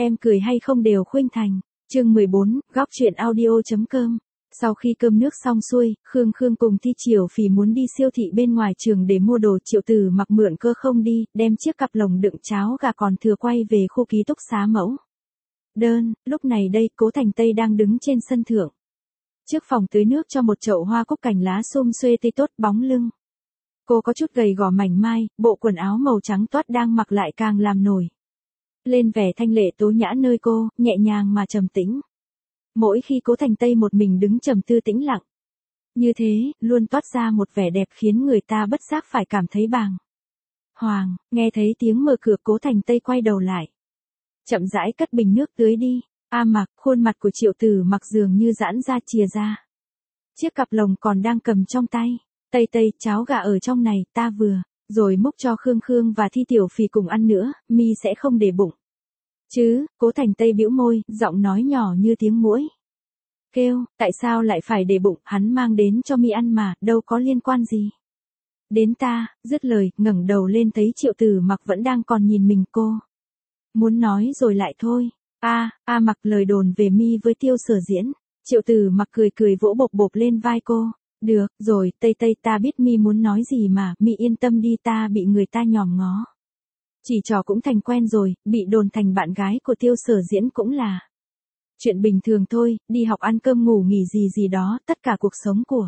em cười hay không đều khuynh thành. Chương 14, góc chuyện audio.com. Sau khi cơm nước xong xuôi, Khương cùng Ti Triều Phì muốn đi siêu thị bên ngoài trường để mua đồ. Triệu Tử Mặc mượn cơ không đi, đem chiếc cặp lồng đựng cháo gà còn thừa quay về khu ký túc xá mẫu đơn. Lúc này đây, Cố Thành Tây đang đứng trên sân thượng trước phòng tưới nước cho một chậu hoa cúc cành lá sum xuê tươi tốt bóng lưng. Cô có chút gầy gò mảnh mai, bộ quần áo màu trắng toát đang mặc lại càng làm nổi lên vẻ thanh lệ tố nhã nơi cô, nhẹ nhàng mà trầm tĩnh. Mỗi khi Cố Thành Tây một mình đứng trầm tư tĩnh lặng như thế, luôn toát ra một vẻ đẹp khiến người ta bất giác phải cảm thấy bàng hoàng. Nghe thấy tiếng mở cửa, Cố Thành Tây quay đầu lại, chậm rãi cất bình nước tưới đi. Mặc, khuôn mặt của Triệu Tử Mặc dường như giãn ra chìa ra chiếc cặp lồng còn đang cầm trong tay. Tây, cháo gà ở trong này, ta vừa rồi múc cho Khương và Thi Tiểu Phì cùng ăn nữa, mi sẽ không để bụng chứ? Cố Thành Tây bĩu môi, giọng nói nhỏ như tiếng muỗi kêu. Tại sao lại phải để bụng, hắn mang đến cho mi ăn mà, đâu có liên quan gì đến ta. Dứt lời, ngẩng đầu lên thấy Triệu Tử Mặc vẫn đang còn nhìn mình. Cô muốn nói rồi lại thôi. Mặc, lời đồn về mi với Tiêu Sở Diễn. Triệu Tử Mặc cười vỗ bộp lên vai cô. Được rồi, Tây, ta biết mi muốn nói gì mà, mi yên tâm đi, ta bị người ta nhòm ngó chỉ trò cũng thành quen rồi, bị đồn thành bạn gái của Tiêu Sở Diễn cũng là chuyện bình thường thôi, đi học ăn cơm ngủ nghỉ gì đó, tất cả cuộc sống của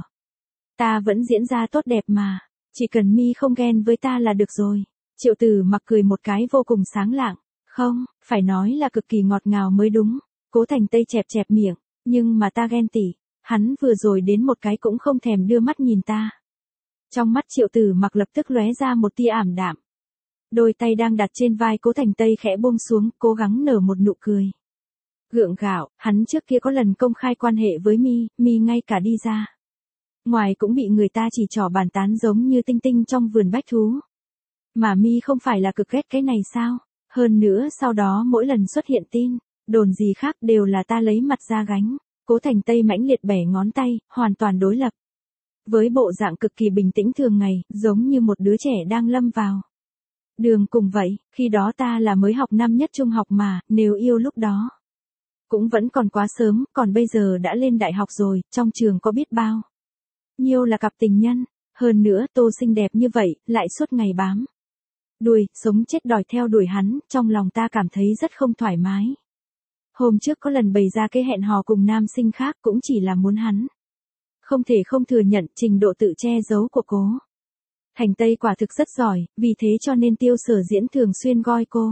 ta vẫn diễn ra tốt đẹp mà, chỉ cần mi không ghen với ta là được rồi. Triệu Tử Mặc cười một cái vô cùng sáng lạng. Không, phải nói là cực kỳ ngọt ngào mới đúng. Cố Thành Tây chẹp miệng, nhưng mà ta ghen tỉ. Hắn vừa rồi đến một cái cũng không thèm đưa mắt nhìn ta. Trong mắt Triệu Tử Mặc lập tức lóe ra một tia ảm đạm. Đôi tay đang đặt trên vai Cố Thành Tây khẽ buông xuống, cố gắng nở một nụ cười gượng gạo. Hắn trước kia có lần công khai quan hệ với mi ngay cả đi ra ngoài cũng bị người ta chỉ trỏ bàn tán giống như tinh trong vườn bách thú. Mà mi không phải là cực ghét cái này sao? Hơn nữa sau đó mỗi lần xuất hiện tin đồn gì khác đều là ta lấy mặt ra gánh. Cố Thành Tây mãnh liệt bẻ ngón tay, hoàn toàn đối lập với bộ dạng cực kỳ bình tĩnh thường ngày, giống như một đứa trẻ đang lâm vào đường cùng vậy. Khi đó ta là mới học năm nhất trung học mà, nếu yêu lúc đó cũng vẫn còn quá sớm, còn bây giờ đã lên đại học rồi, trong trường có biết bao nhiêu là cặp tình nhân. Hơn nữa Tô xinh đẹp như vậy, lại suốt ngày bám đuôi, sống chết đòi theo đuổi hắn, trong lòng ta cảm thấy rất không thoải mái. Hôm trước có lần bày ra cái hẹn hò cùng nam sinh khác cũng chỉ là muốn hắn không thể không thừa nhận trình độ tự che giấu của Cố Thành Tây quả thực rất giỏi, vì thế cho nên Tiêu Sở Diễn thường xuyên gọi cô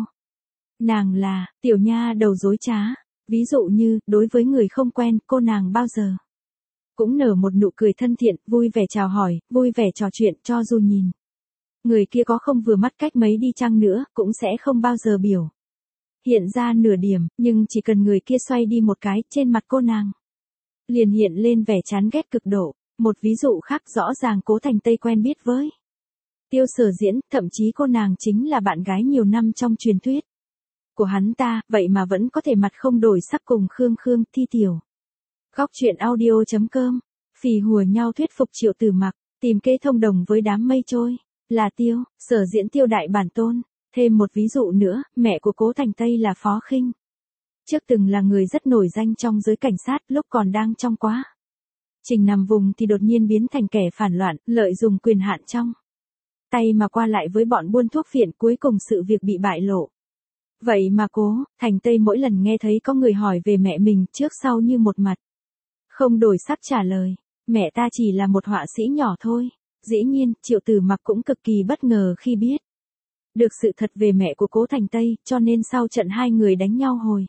nàng là tiểu nha đầu dối trá. Ví dụ như, đối với người không quen, cô nàng bao giờ cũng nở một nụ cười thân thiện, vui vẻ chào hỏi, vui vẻ trò chuyện, cho dù nhìn người kia có không vừa mắt cách mấy đi chăng nữa, cũng sẽ không bao giờ biểu hiện ra nửa điểm, nhưng chỉ cần người kia xoay đi một cái, trên mặt cô nàng liền hiện lên vẻ chán ghét cực độ. Một ví dụ khác, rõ ràng Cố Thành Tây quen biết với Tiêu Sở Diễn, thậm chí cô nàng chính là bạn gái nhiều năm trong truyền thuyết của hắn ta, vậy mà vẫn có thể mặt không đổi sắc cùng Khương, Thi Tiểu. Góc chuyện audio.com. Phì hùa nhau thuyết phục Triệu Tử Mặc tìm kế thông đồng với đám mây trôi là Tiêu Sở Diễn, Tiêu đại bản tôn. Thêm một ví dụ nữa, mẹ của Cố Thành Tây là Phó Khinh, trước từng là người rất nổi danh trong giới cảnh sát, lúc còn đang trong quá trình nằm vùng thì đột nhiên biến thành kẻ phản loạn, lợi dụng quyền hạn trong tay mà qua lại với bọn buôn thuốc phiện, cuối cùng sự việc bị bại lộ. Vậy mà Cố Thành Tây mỗi lần nghe thấy có người hỏi về mẹ mình, trước sau như một mặt không đổi sắc trả lời, mẹ ta chỉ là một họa sĩ nhỏ thôi. Dĩ nhiên, Triệu Tử Mặc cũng cực kỳ bất ngờ khi biết được sự thật về mẹ của Cố Thành Tây, cho nên sau trận hai người đánh nhau hồi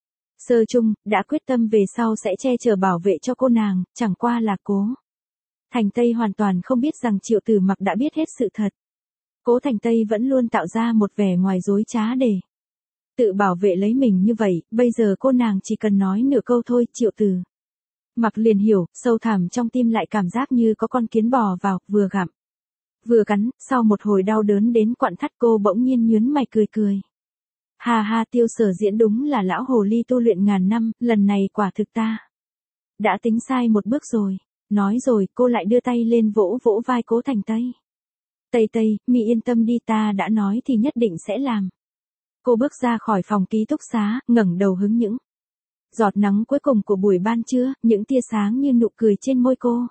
sơ chung, đã quyết tâm về sau sẽ che chở bảo vệ cho cô nàng, chẳng qua là Cố Thành Tây hoàn toàn không biết rằng Triệu Tử Mặc đã biết hết sự thật. Cố Thành Tây vẫn luôn tạo ra một vẻ ngoài dối trá để tự bảo vệ lấy mình như vậy, bây giờ cô nàng chỉ cần nói nửa câu thôi, Triệu Tử Mặc liền hiểu, sâu thẳm trong tim lại cảm giác như có con kiến bò vào, vừa gặm vừa cắn. Sau một hồi đau đớn đến quặn thắt, cô bỗng nhiên nhướng mày cười. Ha, Tiêu Sở Diễn đúng là lão hồ ly tu luyện ngàn năm, lần này quả thực ta đã tính sai một bước rồi. Nói rồi, cô lại đưa tay lên vỗ vai Cố Thành Tây. Tây, mi yên tâm đi, ta đã nói thì nhất định sẽ làm. Cô bước ra khỏi phòng ký túc xá, ngẩng đầu hứng những giọt nắng cuối cùng của buổi ban trưa, những tia sáng như nụ cười trên môi cô.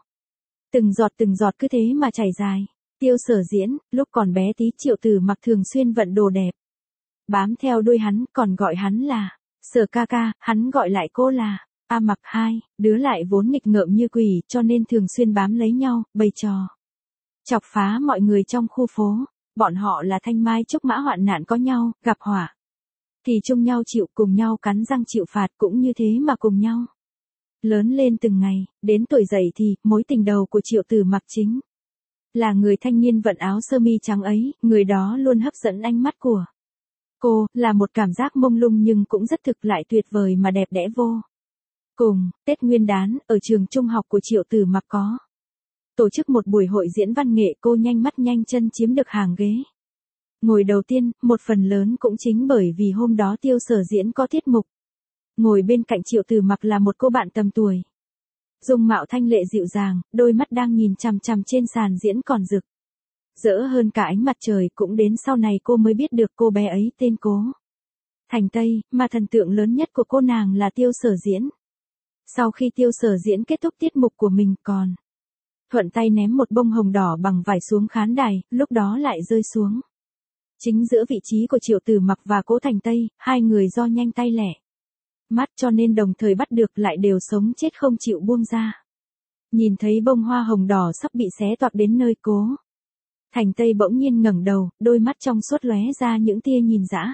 Từng giọt cứ thế mà chảy dài. Tiêu Sở Diễn, lúc còn bé tí Triệu Tử Mặc thường xuyên vận đồ đẹp. Bám theo đuôi hắn, còn gọi hắn là Sở ca ca, hắn gọi lại cô là A Mặc. Hai đứa lại vốn nghịch ngợm như quỷ, cho nên thường xuyên bám lấy nhau, bày trò chọc phá mọi người trong khu phố. Bọn họ là thanh mai trúc mã, hoạn nạn có nhau, gặp họa thì chung nhau chịu, cùng nhau cắn răng chịu phạt, cũng như thế mà cùng nhau lớn lên từng ngày. Đến tuổi dậy thì, mối tình đầu của Triệu Tử Mặc chính là người thanh niên vận áo sơ mi trắng ấy. Người đó luôn hấp dẫn ánh mắt của cô, là một cảm giác mông lung nhưng cũng rất thực, lại tuyệt vời mà đẹp đẽ vô cùng. Tết Nguyên đán, ở trường trung học của Triệu Tử Mặc có tổ chức một buổi hội diễn văn nghệ. Cô nhanh mắt nhanh chân chiếm được hàng ghế ngồi đầu tiên, một phần lớn cũng chính bởi vì hôm đó Tiêu Sở Diễn có tiết mục. Ngồi bên cạnh Triệu Tử Mặc là một cô bạn tầm tuổi. Dung mạo thanh lệ dịu dàng, đôi mắt đang nhìn chằm chằm trên sàn diễn còn rực rỡ hơn cả ánh mặt trời. Cũng đến sau này cô mới biết được cô bé ấy tên Cố Thành Tây, mà thần tượng lớn nhất của cô nàng là Tiêu Sở Diễn. Sau khi Tiêu Sở Diễn kết thúc tiết mục của mình, còn thuận tay ném một bông hồng đỏ bằng vải xuống khán đài, lúc đó lại rơi xuống chính giữa vị trí của Triệu Tử Mặc và Cố Thành Tây. Hai người do nhanh tay lẹ mắt cho nên đồng thời bắt được, lại đều sống chết không chịu buông ra. Nhìn thấy bông hoa hồng đỏ sắp bị xé toạc đến nơi, Cố Thành Tây bỗng nhiên ngẩng đầu, đôi mắt trong suốt lóe ra những tia nhìn dã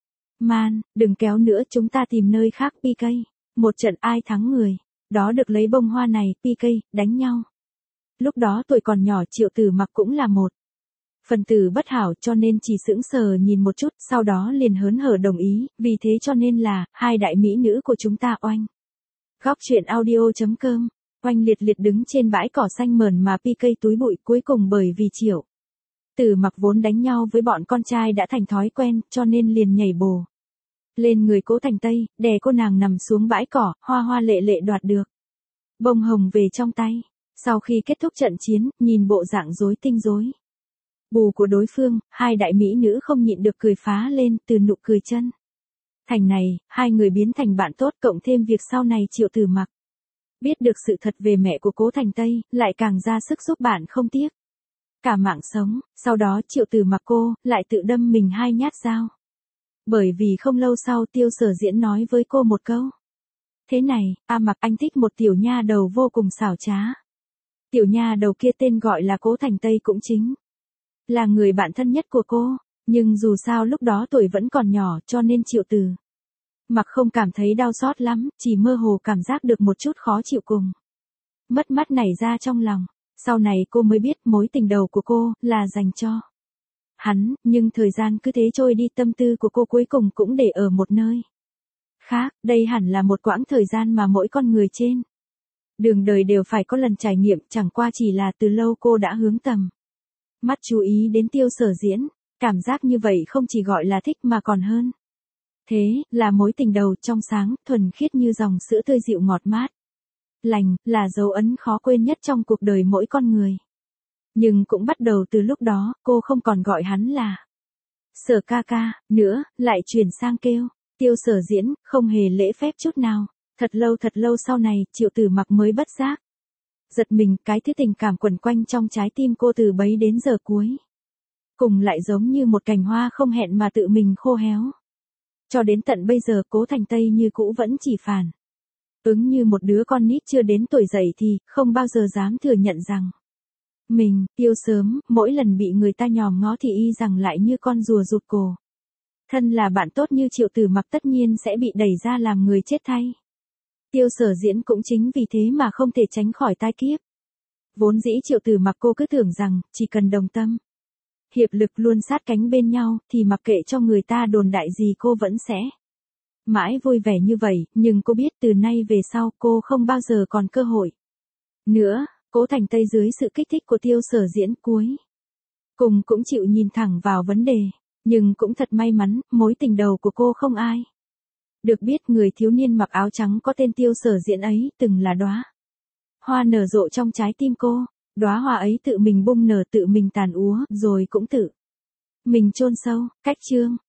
man. Đừng kéo nữa, chúng ta tìm nơi khác. PK, một trận ai thắng người đó được lấy bông hoa này. PK, đánh nhau. Lúc đó tuổi còn nhỏ, Triệu Tử Mặc cũng là một phần tử bất hảo, cho nên chỉ sững sờ nhìn một chút, sau đó liền hớn hở đồng ý. Vì thế cho nên là, hai đại mỹ nữ của chúng ta oanh. Góc truyện audio.com, oanh liệt liệt đứng trên bãi cỏ xanh mờn mà PK túi bụi. Cuối cùng bởi vì Triệu Tử Mặc vốn đánh nhau với bọn con trai đã thành thói quen, cho nên liền nhảy bổ lên người Cố Thành Tây, đè cô nàng nằm xuống bãi cỏ. Hoa hoa lệ lệ đoạt được bông hồng về trong tay. Sau khi kết thúc trận chiến, nhìn bộ dạng rối tinh rối bù của đối phương, hai đại mỹ nữ không nhịn được cười phá lên. Từ nụ cười chân thành này, hai người biến thành bạn tốt. Cộng thêm việc sau này Triệu Tử Mặc biết được sự thật về mẹ của Cố Thành Tây, lại càng ra sức giúp bạn không tiếc cả mạng sống. Sau đó Triệu Tử Mặc cô lại tự đâm mình 2 nhát dao. Bởi vì không lâu sau Tiêu Sở Diễn nói với cô một câu: "Thế này, A Mặc, anh thích một tiểu nha đầu vô cùng xảo trá." Tiểu nha đầu kia tên gọi là Cố Thành Tây, cũng chính là người bạn thân nhất của cô. Nhưng dù sao lúc đó tuổi vẫn còn nhỏ, cho nên Triệu Tử Mặc không cảm thấy đau xót lắm, chỉ mơ hồ cảm giác được một chút khó chịu cùng mất mát nảy ra trong lòng. Sau này cô mới biết mối tình đầu của cô là dành cho hắn, nhưng thời gian cứ thế trôi đi, tâm tư của cô cuối cùng cũng để ở một nơi khác. Đây hẳn là một quãng thời gian mà mỗi con người trên đường đời đều phải có lần trải nghiệm, chẳng qua chỉ là từ lâu cô đã hướng tầm mắt chú ý đến Tiêu Sở Diễn. Cảm giác như vậy không chỉ gọi là thích mà còn hơn thế, là mối tình đầu trong sáng, thuần khiết như dòng sữa tươi dịu ngọt mát lành, là dấu ấn khó quên nhất trong cuộc đời mỗi con người. Nhưng cũng bắt đầu từ lúc đó, cô không còn gọi hắn là Sở ca ca nữa, lại chuyển sang kêu Tiêu Sở Diễn, không hề lễ phép chút nào. Thật lâu sau này, Triệu Tử Mặc mới bất giác giật mình, cái thứ tình cảm quẩn quanh trong trái tim cô từ bấy đến giờ cuối cùng lại giống như một cành hoa không hẹn mà tự mình khô héo. Cho đến tận bây giờ, Cố Thành Tây như cũ vẫn chỉ phản ứng như một đứa con nít chưa đến tuổi dậy thì, không bao giờ dám thừa nhận rằng mình yêu sớm. Mỗi lần bị người ta nhòm ngó thì y rằng lại như con rùa rụt cổ. Thân là bạn tốt như Triệu Tử Mặc tất nhiên sẽ bị đẩy ra làm người chết thay. Tiêu Sở Diễn cũng chính vì thế mà không thể tránh khỏi tai kiếp. Vốn dĩ Triệu Tử Mặc cô cứ tưởng rằng, chỉ cần đồng tâm hiệp lực luôn sát cánh bên nhau, thì mặc kệ cho người ta đồn đại gì cô vẫn sẽ mãi vui vẻ như vậy. Nhưng cô biết từ nay về sau cô không bao giờ còn cơ hội nữa. Cố Thành Tây dưới sự kích thích của Tiêu Sở Diễn cuối cùng cũng chịu nhìn thẳng vào vấn đề. Nhưng cũng thật may mắn, mối tình đầu của cô không ai được biết người thiếu niên mặc áo trắng có tên Tiêu Sở Diễn ấy từng là đóa hoa nở rộ trong trái tim cô. Đóa hoa ấy tự mình bung nở, tự mình tàn úa, rồi cũng tự mình chôn sâu. Cách chương